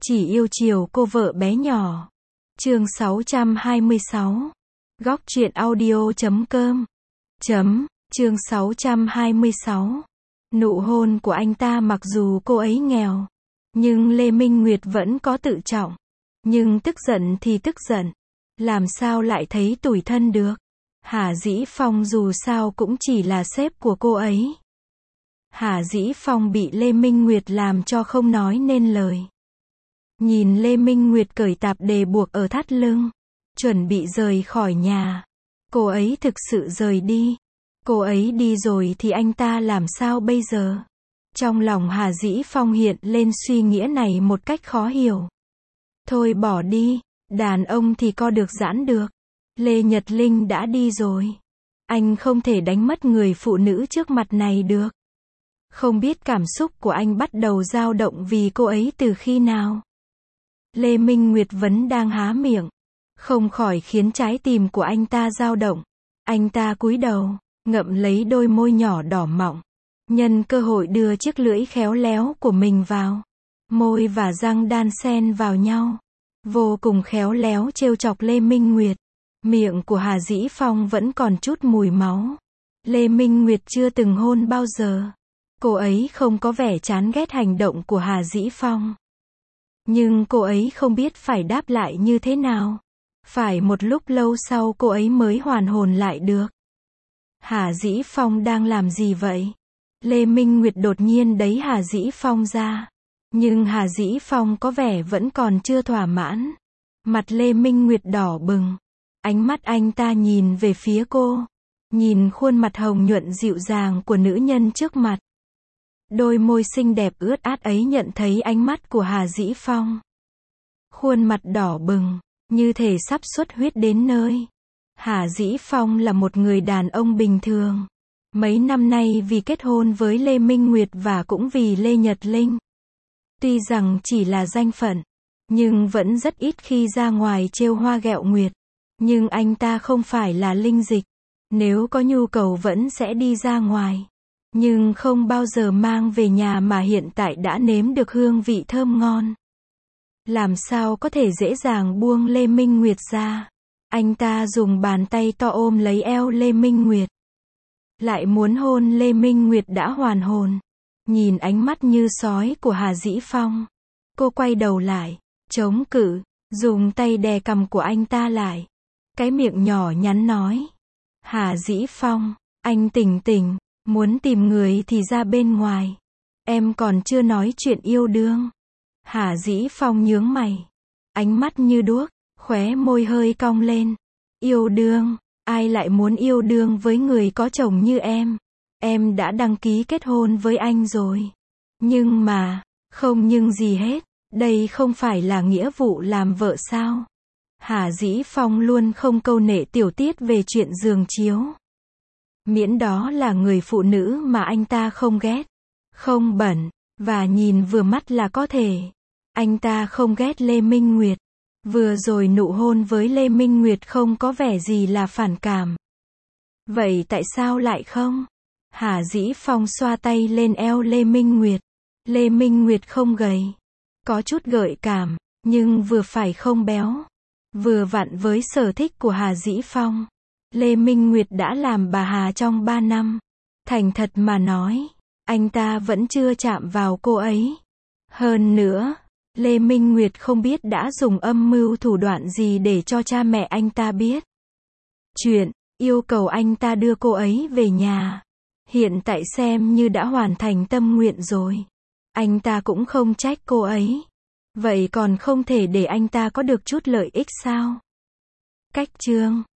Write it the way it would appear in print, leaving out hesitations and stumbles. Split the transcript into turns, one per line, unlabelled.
Chỉ yêu chiều cô vợ bé nhỏ. Chương 626. Góc truyện audio.com. Chương 626. Nụ hôn của anh ta mặc dù cô ấy nghèo, nhưng Lê Minh Nguyệt vẫn có tự trọng. Nhưng tức giận thì tức giận, làm sao lại thấy tủi thân được. Hà Dĩ Phong dù sao cũng chỉ là sếp của cô ấy. Hà Dĩ Phong bị Lê Minh Nguyệt làm cho không nói nên lời. Nhìn Lê Minh Nguyệt cởi tạp dề buộc ở thắt lưng, chuẩn bị rời khỏi nhà. Cô ấy thực sự rời đi. Cô ấy đi rồi thì anh ta làm sao bây giờ? Trong lòng Hà Dĩ Phong hiện lên suy nghĩa này một cách khó hiểu. Thôi bỏ đi, đàn ông thì co được giãn được. Lê Nhật Linh đã đi rồi. Anh không thể đánh mất người phụ nữ trước mặt này được. Không biết cảm xúc của anh bắt đầu dao động vì cô ấy từ khi nào. Lê Minh Nguyệt vẫn đang há miệng, không khỏi khiến trái tim của anh ta dao động. Anh ta cúi đầu, ngậm lấy đôi môi nhỏ đỏ mọng, nhân cơ hội đưa chiếc lưỡi khéo léo của mình vào. Môi và răng đan xen vào nhau, vô cùng khéo léo trêu chọc Lê Minh Nguyệt. Miệng của Hà Dĩ Phong vẫn còn chút mùi máu. Lê Minh Nguyệt chưa từng hôn bao giờ. Cô ấy không có vẻ chán ghét hành động của Hà Dĩ Phong. Nhưng cô ấy không biết phải đáp lại như thế nào. Phải một lúc lâu sau cô ấy mới hoàn hồn lại được. Hà Dĩ Phong đang làm gì vậy? Lê Minh Nguyệt đột nhiên đẩy Hà Dĩ Phong ra. Nhưng Hà Dĩ Phong có vẻ vẫn còn chưa thỏa mãn. Mặt Lê Minh Nguyệt đỏ bừng. Ánh mắt anh ta nhìn về phía cô. Nhìn khuôn mặt hồng nhuận dịu dàng của nữ nhân trước mặt. Đôi môi xinh đẹp ướt át ấy nhận thấy ánh mắt của Hà Dĩ Phong. Khuôn mặt đỏ bừng, như thể sắp xuất huyết đến nơi. Hà Dĩ Phong là một người đàn ông bình thường. Mấy năm nay vì kết hôn với Lê Minh Nguyệt và cũng vì Lê Nhật Linh. Tuy rằng chỉ là danh phận, nhưng vẫn rất ít khi ra ngoài trêu hoa ghẹo nguyệt. Nhưng anh ta không phải là linh dịch. Nếu có nhu cầu vẫn sẽ đi ra ngoài. Nhưng không bao giờ mang về nhà mà hiện tại đã nếm được hương vị thơm ngon. Làm sao có thể dễ dàng buông Lê Minh Nguyệt ra. Anh ta dùng bàn tay to ôm lấy eo Lê Minh Nguyệt. Lại muốn hôn Lê Minh Nguyệt đã hoàn hồn. Nhìn ánh mắt như sói của Hà Dĩ Phong. Cô quay đầu lại, chống cự, dùng tay đè cằm của anh ta lại. Cái miệng nhỏ nhắn nói. Hà Dĩ Phong, anh tỉnh tỉnh. Muốn tìm người thì ra bên ngoài. Em còn chưa nói chuyện yêu đương. Hà Dĩ Phong nhướng mày. Ánh mắt như đuốc, khóe môi hơi cong lên. Yêu đương? Ai lại muốn yêu đương với người có chồng như em? Em đã đăng ký kết hôn với anh rồi. Nhưng mà, không nhưng gì hết. Đây không phải là nghĩa vụ làm vợ sao? Hà Dĩ Phong luôn không câu nệ tiểu tiết về chuyện giường chiếu. Miễn đó là người phụ nữ mà anh ta không ghét, không bẩn, và nhìn vừa mắt là có thể. Anh ta không ghét Lê Minh Nguyệt. Vừa rồi nụ hôn với Lê Minh Nguyệt không có vẻ gì là phản cảm. Vậy tại sao lại không? Hà Dĩ Phong xoa tay lên eo Lê Minh Nguyệt. Lê Minh Nguyệt không gầy, có chút gợi cảm, nhưng vừa phải không béo. Vừa vặn với sở thích của Hà Dĩ Phong. Lê Minh Nguyệt đã làm bà Hà trong 3 năm. Thành thật mà nói, anh ta vẫn chưa chạm vào cô ấy. Hơn nữa, Lê Minh Nguyệt không biết đã dùng âm mưu thủ đoạn gì để cho cha mẹ anh ta biết. Chuyện, yêu cầu anh ta đưa cô ấy về nhà. Hiện tại xem như đã hoàn thành tâm nguyện rồi. Anh ta cũng không trách cô ấy. Vậy còn không thể để anh ta có được chút lợi ích sao? Cách chương